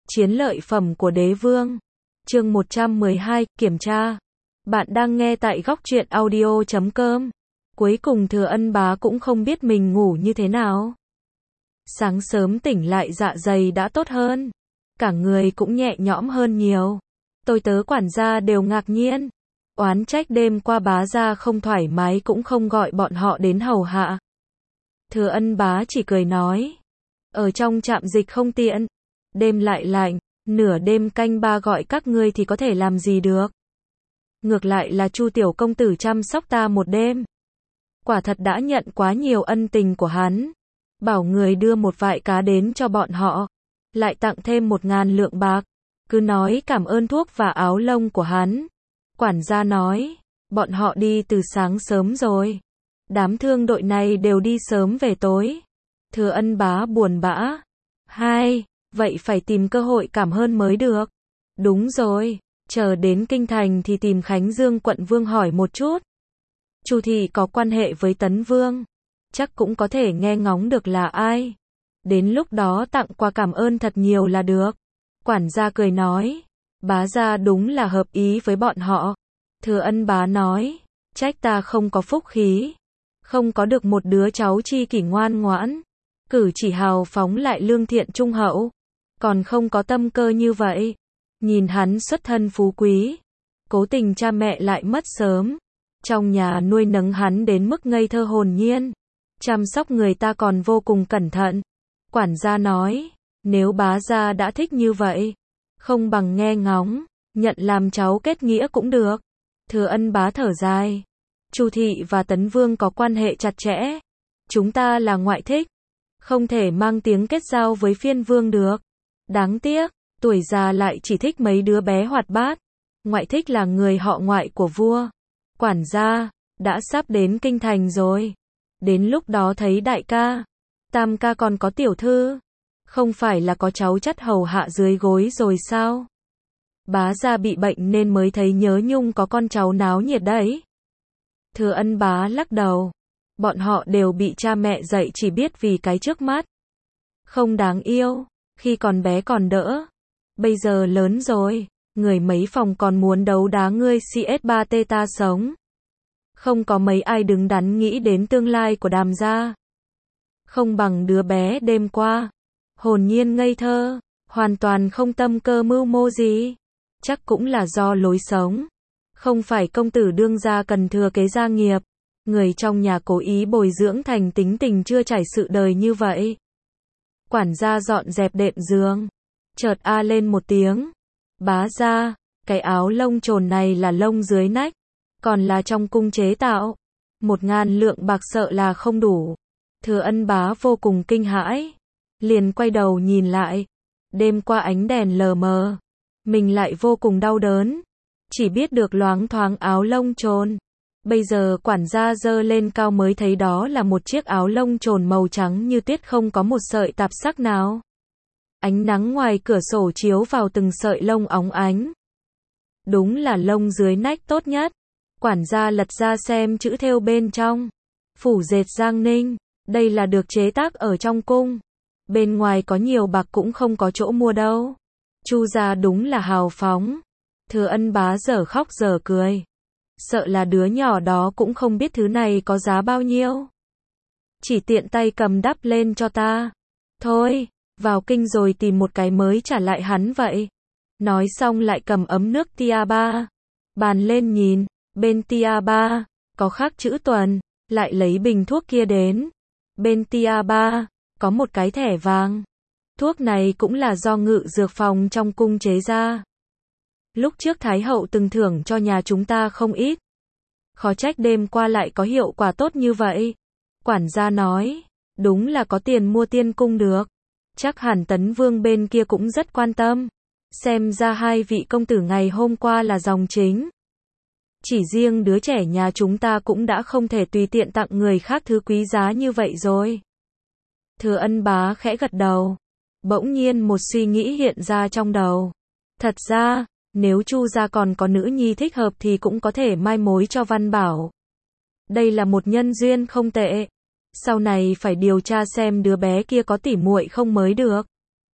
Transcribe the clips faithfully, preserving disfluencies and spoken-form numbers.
Chiến lợi phẩm của đế vương. Chương một trăm mười hai, kiểm tra. Bạn đang nghe tại góc truyện audio chấm com. Cuối cùng Thừa Ân Bá cũng không biết mình ngủ như thế nào. Sáng sớm tỉnh lại dạ dày đã tốt hơn. Cả người cũng nhẹ nhõm hơn nhiều. Tôi tớ quản gia đều ngạc nhiên. Oán trách đêm qua Bá gia không thoải mái cũng không gọi bọn họ đến hầu hạ. Thừa Ân Bá chỉ cười nói. Ở trong trạm dịch không tiện. Đêm lại lạnh, nửa đêm canh ba gọi các ngươi thì có thể làm gì được. Ngược lại là Chu tiểu công tử chăm sóc ta một đêm. Quả thật đã nhận quá nhiều ân tình của hắn. Bảo người đưa một vại cá đến cho bọn họ. Lại tặng thêm một ngàn lượng bạc. Cứ nói cảm ơn thuốc và áo lông của hắn. Quản gia nói, bọn họ đi từ sáng sớm rồi. Đám thương đội này đều đi sớm về tối. Thừa Ân Bá buồn bã. Hai, vậy phải tìm cơ hội cảm ơn mới được. Đúng rồi, chờ đến kinh thành thì tìm Khánh Dương quận vương hỏi một chút. Chu thị có quan hệ với Tấn Vương, chắc cũng có thể nghe ngóng được là ai. Đến lúc đó tặng quà cảm ơn thật nhiều là được. Quản gia cười nói, Bá gia đúng là hợp ý với bọn họ. Thừa Ân Bá nói, trách ta không có phúc khí, không có được một đứa cháu chi kỷ ngoan ngoãn, cử chỉ hào phóng lại lương thiện trung hậu, còn không có tâm cơ như vậy. Nhìn hắn xuất thân phú quý, cố tình cha mẹ lại mất sớm, trong nhà nuôi nấng hắn đến mức ngây thơ hồn nhiên, chăm sóc người ta còn vô cùng cẩn thận. Quản gia nói, nếu Bá gia đã thích như vậy, không bằng nghe ngóng, nhận làm cháu kết nghĩa cũng được. Thừa Ân Bá thở dài, Chu thị và Tấn Vương có quan hệ chặt chẽ, chúng ta là ngoại thích, không thể mang tiếng kết giao với phiên vương được. Đáng tiếc, tuổi già lại chỉ thích mấy đứa bé hoạt bát. Ngoại thích là người họ ngoại của vua. Quản gia, đã sắp đến kinh thành rồi. Đến lúc đó thấy đại ca, tam ca còn có tiểu thư, không phải là có cháu chắt hầu hạ dưới gối rồi sao? Bá gia bị bệnh nên mới thấy nhớ nhung có con cháu náo nhiệt đấy. Thừa Ân Bá lắc đầu. Bọn họ đều bị cha mẹ dạy chỉ biết vì cái trước mắt. Không đáng yêu, khi còn bé còn đỡ. Bây giờ lớn rồi, người mấy phòng còn muốn đấu đá ngươi xê ét ba tê ta sống. Không có mấy ai đứng đắn nghĩ đến tương lai của Đàm gia. Không bằng đứa bé đêm qua, hồn nhiên ngây thơ, hoàn toàn không tâm cơ mưu mô gì. Chắc cũng là do lối sống. Không phải công tử đương gia cần thừa kế gia nghiệp. Người trong nhà cố ý bồi dưỡng thành tính tình chưa trải sự đời như vậy. Quản gia dọn dẹp đệm giường, chợt a lên một tiếng. Bá gia, cái áo lông trồn này là lông dưới nách, còn là trong cung chế tạo. Một ngàn lượng bạc sợ là không đủ. Thừa Ân Bá vô cùng kinh hãi, liền quay đầu nhìn lại. Đêm qua ánh đèn lờ mờ, mình lại vô cùng đau đớn, chỉ biết được loáng thoáng áo lông trồn. Bây giờ quản gia giơ lên cao mới thấy đó là một chiếc áo lông trồn màu trắng như tuyết, không có một sợi tạp sắc nào. Ánh nắng ngoài cửa sổ chiếu vào từng sợi lông óng ánh. Đúng là lông dưới nách tốt nhất. Quản gia lật ra xem chữ thêu bên trong. Phủ dệt Giang Ninh, đây là được chế tác ở trong cung. Bên ngoài có nhiều bạc cũng không có chỗ mua đâu. Chu gia đúng là hào phóng. Thừa Ân Bá dở khóc dở cười. Sợ là đứa nhỏ đó cũng không biết thứ này có giá bao nhiêu. Chỉ tiện tay cầm đắp lên cho ta. Thôi, vào kinh rồi tìm một cái mới trả lại hắn vậy. Nói xong lại cầm ấm nước tia ba. Bàn lên nhìn, bên tia ba, có khắc chữ tuần, lại lấy bình thuốc kia đến. Bên tia ba, có một cái thẻ vàng. Thuốc này cũng là do ngự dược phòng trong cung chế ra. Lúc trước Thái hậu từng thưởng cho nhà chúng ta không ít. Khó trách đêm qua lại có hiệu quả tốt như vậy. Quản gia nói, đúng là có tiền mua tiên cung được. Chắc hẳn Tấn Vương bên kia cũng rất quan tâm. Xem ra hai vị công tử ngày hôm qua là dòng chính. Chỉ riêng đứa trẻ nhà chúng ta cũng đã không thể tùy tiện tặng người khác thứ quý giá như vậy rồi. Thừa Ân Bá khẽ gật đầu. Bỗng nhiên một suy nghĩ hiện ra trong đầu. Thật ra, nếu Chu gia còn có nữ nhi thích hợp thì cũng có thể mai mối cho Văn Bảo. Đây là một nhân duyên không tệ. Sau này phải điều tra xem đứa bé kia có tỉ muội không mới được.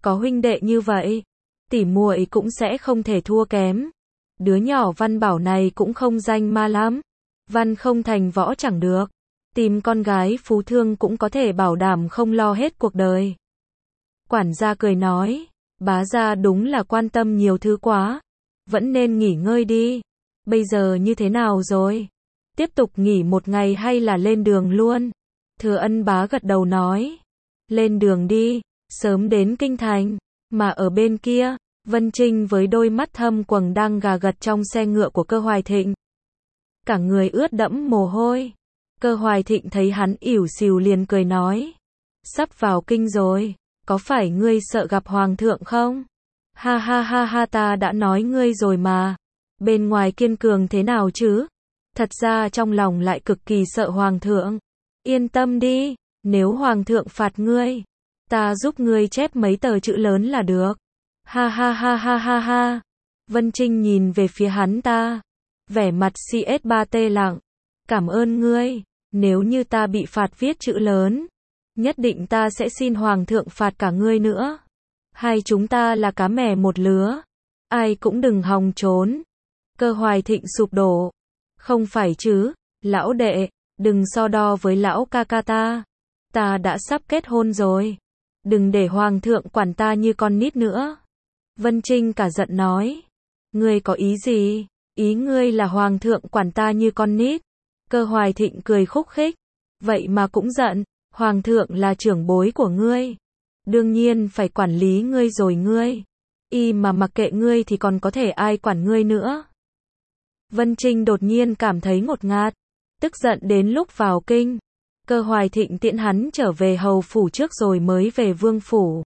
có huynh đệ như vậy, tỉ muội cũng sẽ không thể thua kém. Đứa nhỏ Văn Bảo này cũng không danh ma lắm. Văn không thành võ chẳng được. Tìm con gái phú thương cũng có thể bảo đảm không lo hết cuộc đời. Quản gia cười nói, bá gia đúng là quan tâm nhiều thứ quá. Vẫn nên nghỉ ngơi đi. Bây giờ như thế nào rồi? Tiếp tục nghỉ một ngày hay là lên đường luôn? Thừa Ân bá gật đầu nói. Lên đường đi, sớm đến kinh thành. Mà ở bên kia, Vân Trinh với đôi mắt thâm quầng đang gà gật trong xe ngựa của Cơ Hoài Thịnh. Cả người ướt đẫm mồ hôi. Cơ Hoài Thịnh thấy hắn ỉu xìu liền cười nói. Sắp vào kinh rồi, có phải ngươi sợ gặp hoàng thượng không? Ha ha ha ha, ta đã nói ngươi rồi mà. Bên ngoài kiên cường thế nào chứ? Thật ra trong lòng lại cực kỳ sợ hoàng thượng. Yên tâm đi, nếu hoàng thượng phạt ngươi, ta giúp ngươi chép mấy tờ chữ lớn là được. Ha ha ha ha ha ha. Vân Trinh nhìn về phía hắn ta, vẻ mặt xê ét ba tê lặng. Cảm ơn ngươi, nếu như ta bị phạt viết chữ lớn, nhất định ta sẽ xin hoàng thượng phạt cả ngươi nữa. Hai chúng ta là cá mè một lứa, ai cũng đừng hòng trốn. Cơ Hoài Thịnh sụp đổ. Không phải chứ, lão đệ, đừng so đo với lão ca ca ta. Ta đã sắp kết hôn rồi. Đừng để hoàng thượng quản ta như con nít nữa. Vân Trinh cả giận nói. Ngươi có ý gì? Ý ngươi là hoàng thượng quản ta như con nít. Cơ Hoài Thịnh cười khúc khích. Vậy mà cũng giận, hoàng thượng là trưởng bối của ngươi. Đương nhiên phải quản lý ngươi rồi ngươi. Y mà mặc kệ ngươi thì còn có thể ai quản ngươi nữa. Vân Trinh đột nhiên cảm thấy ngột ngạt, tức giận đến lúc vào kinh. Cơ Hoài Thịnh tiễn hắn trở về hầu phủ trước rồi mới về vương phủ.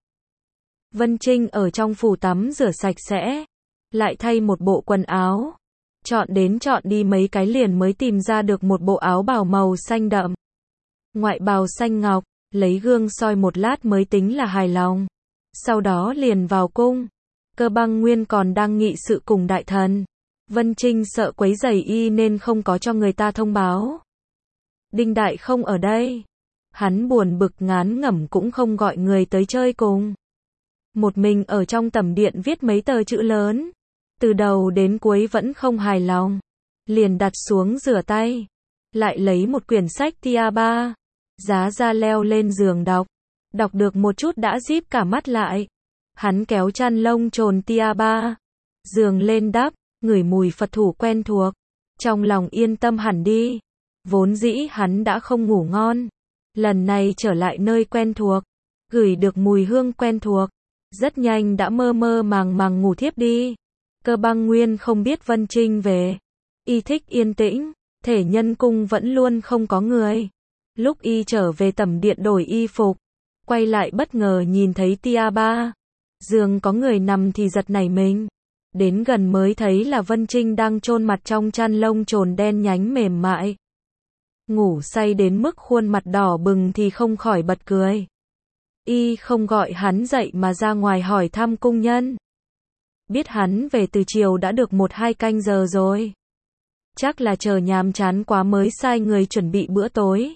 Vân Trinh ở trong phủ tắm rửa sạch sẽ, lại thay một bộ quần áo. Chọn đến chọn đi mấy cái liền mới tìm ra được một bộ áo bào màu xanh đậm. Ngoại bào xanh ngọc, lấy gương soi một lát mới tính là hài lòng. Sau đó liền vào cung. Cơ Băng Nguyên còn đang nghị sự cùng đại thần. Vân Trinh sợ quấy rầy y nên không có cho người ta thông báo. Đinh Đại không ở đây. Hắn buồn bực ngán ngẩm cũng không gọi người tới chơi cùng. Một mình ở trong tẩm điện viết mấy tờ chữ lớn. Từ đầu đến cuối vẫn không hài lòng. Liền đặt xuống rửa tay. Lại lấy một quyển sách tia ba. Giá ra leo lên giường đọc. Đọc được một chút đã díp cả mắt lại. Hắn kéo chăn lông trồn tia ba. Giường lên đắp. Ngửi mùi Phật thủ quen thuộc. Trong lòng yên tâm hẳn đi. Vốn dĩ hắn đã không ngủ ngon. Lần này trở lại nơi quen thuộc. Gửi được mùi hương quen thuộc. Rất nhanh đã mơ mơ màng màng ngủ thiếp đi. Cơ Băng Nguyên không biết Vân Trinh về. Y thích yên tĩnh. Thể nhân cung vẫn luôn không có người. Lúc y trở về tẩm điện đổi y phục. Quay lại bất ngờ nhìn thấy tia ba. Giường có người nằm thì giật nảy mình. Đến gần mới thấy là Vân Trinh đang chôn mặt trong chăn lông trồn đen nhánh mềm mại. Ngủ say đến mức khuôn mặt đỏ bừng thì không khỏi bật cười. Y không gọi hắn dậy mà ra ngoài hỏi thăm cung nhân. Biết hắn về từ chiều đã được một hai canh giờ rồi. Chắc là chờ nhàm chán quá mới sai người chuẩn bị bữa tối.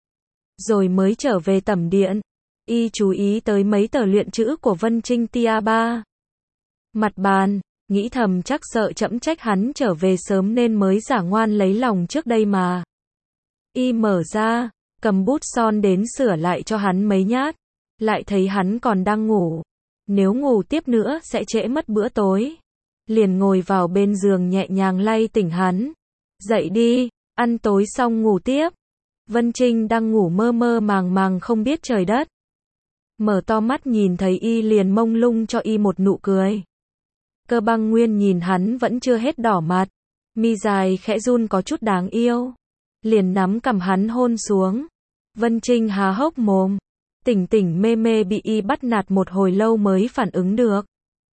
Rồi mới trở về tẩm điện. Y chú ý tới mấy tờ luyện chữ của Vân Trinh tia ba. Mặt bàn. Nghĩ thầm chắc sợ chẫm trách hắn trở về sớm nên mới giả ngoan lấy lòng trước đây mà. Y mở ra, cầm bút son đến sửa lại cho hắn mấy nhát. Lại thấy hắn còn đang ngủ. Nếu ngủ tiếp nữa sẽ trễ mất bữa tối. Liền ngồi vào bên giường nhẹ nhàng lay tỉnh hắn. Dậy đi, ăn tối xong ngủ tiếp. Vân Trinh đang ngủ mơ mơ màng màng không biết trời đất. Mở to mắt nhìn thấy y liền mông lung cho y một nụ cười. Cơ Băng Nguyên nhìn hắn vẫn chưa hết đỏ mặt. Mi dài khẽ run có chút đáng yêu. Liền nắm cằm hắn hôn xuống. Vân Trinh há hốc mồm. Tỉnh tỉnh mê mê bị y bắt nạt một hồi lâu mới phản ứng được.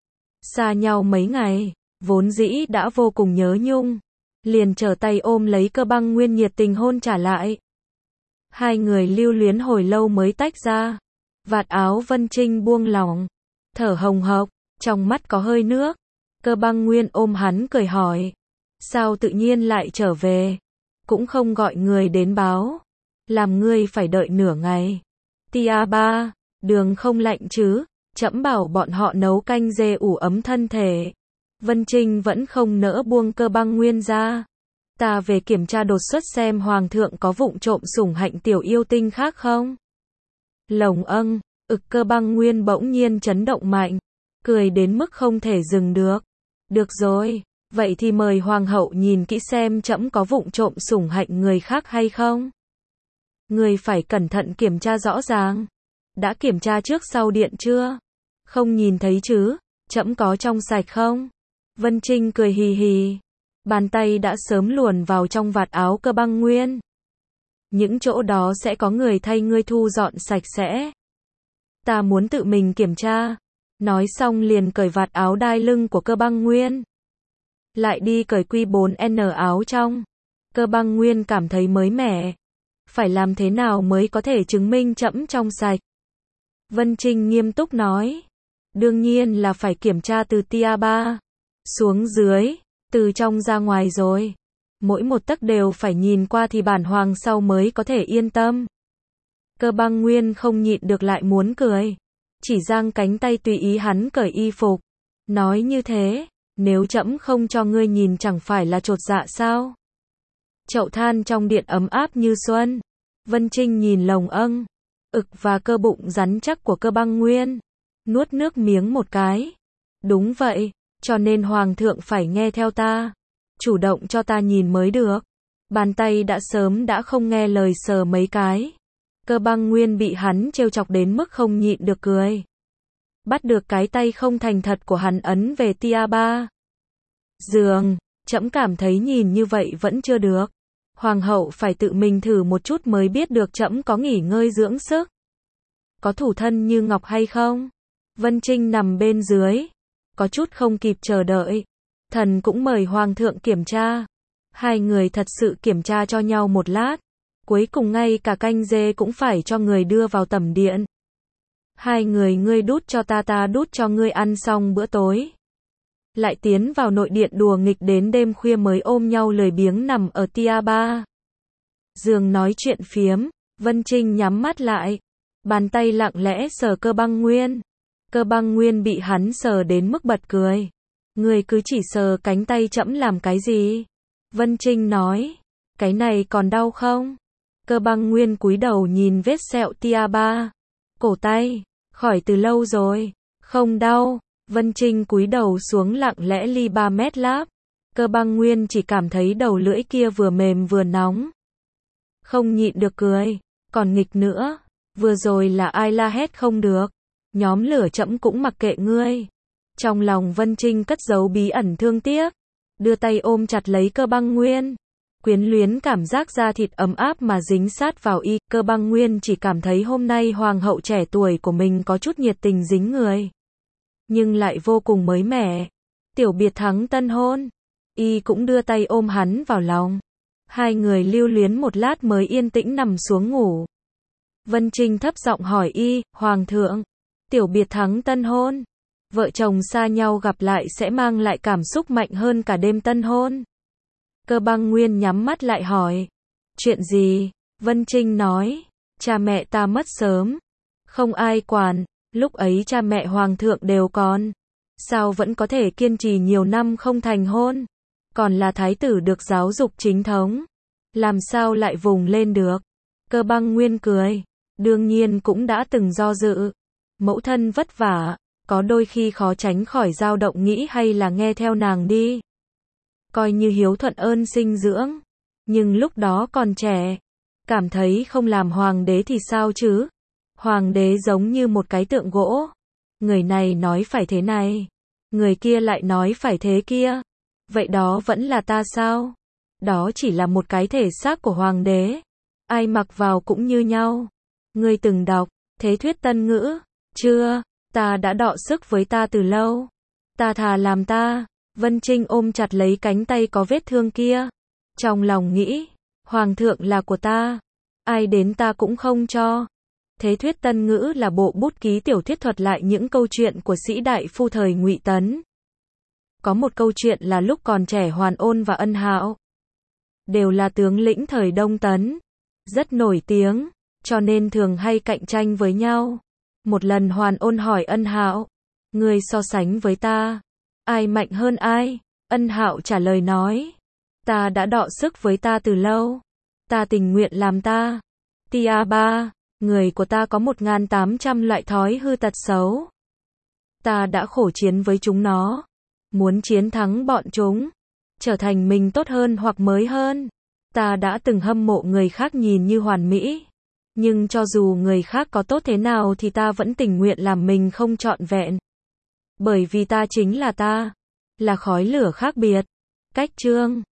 Xa nhau mấy ngày, vốn dĩ đã vô cùng nhớ nhung. Liền trở tay ôm lấy Cơ Băng Nguyên nhiệt tình hôn trả lại. Hai người lưu luyến hồi lâu mới tách ra. Vạt áo Vân Trinh buông lỏng. Thở hồng hộc, trong mắt có hơi nước. Cơ Băng Nguyên ôm hắn cười hỏi. Sao tự nhiên lại trở về? Cũng không gọi người đến báo. Làm ngươi phải đợi nửa ngày. Tia ba, đường không lạnh chứ? trẫm bảo bọn họ nấu canh dê ủ ấm thân thể. Vân Trinh vẫn không nỡ buông Cơ Băng Nguyên ra. Ta về kiểm tra đột xuất xem hoàng thượng có vụng trộm sủng hạnh tiểu yêu tinh khác không? Lồng âng, ực Cơ Băng Nguyên bỗng nhiên chấn động mạnh, cười đến mức không thể dừng được. Được rồi, vậy thì mời hoàng hậu nhìn kỹ xem trẫm có vụng trộm sủng hạnh người khác hay không. Người phải cẩn thận kiểm tra rõ ràng. Đã kiểm tra trước sau điện chưa? Không nhìn thấy chứ? Trẫm có trong sạch không? Vân Trinh cười hì hì. Bàn tay đã sớm luồn vào trong vạt áo Cơ Băng Nguyên. Những chỗ đó sẽ có người thay ngươi thu dọn sạch sẽ. Ta muốn tự mình kiểm tra. Nói xong liền cởi vạt áo đai lưng của Cơ Băng Nguyên. Lại đi cởi Q bốn N áo trong. Cơ Băng Nguyên cảm thấy mới mẻ. Phải làm thế nào mới có thể chứng minh trẫm trong sạch? Vân Trinh nghiêm túc nói. Đương nhiên là phải kiểm tra từ tia ba xuống dưới, từ trong ra ngoài rồi. Mỗi một tấc đều phải nhìn qua thì bản hoàng sau mới có thể yên tâm. Cơ Băng Nguyên không nhịn được lại muốn cười. Chỉ giang cánh tay tùy ý hắn cởi y phục. Nói như thế, nếu trẫm không cho ngươi nhìn chẳng phải là chột dạ sao? Chậu than trong điện ấm áp như xuân. Vân Trinh nhìn lồng âng, ực và cơ bụng rắn chắc của Cơ Băng Nguyên. Nuốt nước miếng một cái. Đúng vậy, cho nên hoàng thượng phải nghe theo ta. Chủ động cho ta nhìn mới được. Bàn tay đã sớm đã không nghe lời sờ mấy cái. Cơ Băng Nguyên bị hắn trêu chọc đến mức không nhịn được cười. Bắt được cái tay không thành thật của hắn ấn về tia ba. Giường, trẫm cảm thấy nhìn như vậy vẫn chưa được. Hoàng hậu phải tự mình thử một chút mới biết được trẫm có nghỉ ngơi dưỡng sức. Có thủ thân như ngọc hay không? Vân Trinh nằm bên dưới. Có chút không kịp chờ đợi. Thần cũng mời hoàng thượng kiểm tra. Hai người thật sự kiểm tra cho nhau một lát. Cuối cùng ngay cả canh dê cũng phải cho người đưa vào tẩm điện. Hai người ngươi đút cho ta ta đút cho ngươi ăn xong bữa tối. Lại tiến vào nội điện đùa nghịch đến đêm khuya mới ôm nhau lười biếng nằm ở tia ba. Giường nói chuyện phiếm, Vân Trinh nhắm mắt lại. Bàn tay lặng lẽ sờ Cơ Băng Nguyên. Cơ Băng Nguyên bị hắn sờ đến mức bật cười. Ngươi cứ chỉ sờ cánh tay trẫm làm cái gì? Vân Trinh nói. Cái này còn đau không? Cơ Băng Nguyên cúi đầu nhìn vết sẹo tia ba. Cổ tay, khỏi từ lâu rồi. Không đau. Vân Trinh cúi đầu xuống lặng lẽ ly ba mét láp. Cơ Băng Nguyên chỉ cảm thấy đầu lưỡi kia vừa mềm vừa nóng. Không nhịn được cười. Còn nghịch nữa. Vừa rồi là ai la hét không được. Nhóm lửa trẫm cũng mặc kệ ngươi. Trong lòng Vân Trinh cất giấu bí ẩn thương tiếc. Đưa tay ôm chặt lấy Cơ Băng Nguyên. Quyến luyến cảm giác da thịt ấm áp mà dính sát vào y. Cơ Băng Nguyên chỉ cảm thấy hôm nay hoàng hậu trẻ tuổi của mình có chút nhiệt tình dính người. Nhưng lại vô cùng mới mẻ. Tiểu biệt thắng tân hôn. Y cũng đưa tay ôm hắn vào lòng. Hai người lưu luyến một lát mới yên tĩnh nằm xuống ngủ. Vân Trinh thấp giọng hỏi y, hoàng thượng, tiểu biệt thắng tân hôn. Vợ chồng xa nhau gặp lại sẽ mang lại cảm xúc mạnh hơn cả đêm tân hôn. Cơ Băng Nguyên nhắm mắt lại hỏi. Chuyện gì? Vân Trinh nói. Cha mẹ ta mất sớm. Không ai quản. Lúc ấy cha mẹ hoàng thượng đều còn. Sao vẫn có thể kiên trì nhiều năm không thành hôn? Còn là thái tử được giáo dục chính thống. Làm sao lại vùng lên được? Cơ Băng Nguyên cười. Đương nhiên cũng đã từng do dự. Mẫu thân vất vả. Có đôi khi khó tránh khỏi dao động nghĩ hay là nghe theo nàng đi. Coi như hiếu thuận ơn sinh dưỡng. Nhưng lúc đó còn trẻ. Cảm thấy không làm hoàng đế thì sao chứ? Hoàng đế giống như một cái tượng gỗ. Người này nói phải thế này. Người kia lại nói phải thế kia. Vậy đó vẫn là ta sao? Đó chỉ là một cái thể xác của hoàng đế. Ai mặc vào cũng như nhau. Ngươi từng đọc Thế thuyết tân ngữ? Chưa, ta đã đọ sức với ta từ lâu. Ta thà làm ta. Vân Trinh ôm chặt lấy cánh tay có vết thương kia. Trong lòng nghĩ, hoàng thượng là của ta. Ai đến ta cũng không cho. Thế thuyết tân ngữ là bộ bút ký tiểu thuyết thuật lại những câu chuyện của sĩ đại phu thời Ngụy Tấn. Có một câu chuyện là lúc còn trẻ Hoàn Ôn và Ân Hạo đều là tướng lĩnh thời Đông Tấn, rất nổi tiếng, cho nên thường hay cạnh tranh với nhau. Một lần Hoàn Ôn hỏi Ân Hạo, ngươi so sánh với ta, ai mạnh hơn ai? Ân Hạo trả lời nói, ta đã đọ sức với ta từ lâu, ta tình nguyện làm ta. Tia ba, người của ta có một nghìn tám trăm loại thói hư tật xấu. Ta đã khổ chiến với chúng nó, muốn chiến thắng bọn chúng, trở thành mình tốt hơn hoặc mới hơn. Ta đã từng hâm mộ người khác nhìn như hoàn mỹ, nhưng cho dù người khác có tốt thế nào thì ta vẫn tình nguyện làm mình không trọn vẹn. Bởi vì ta chính là ta, là khói lửa khác biệt. Cách chương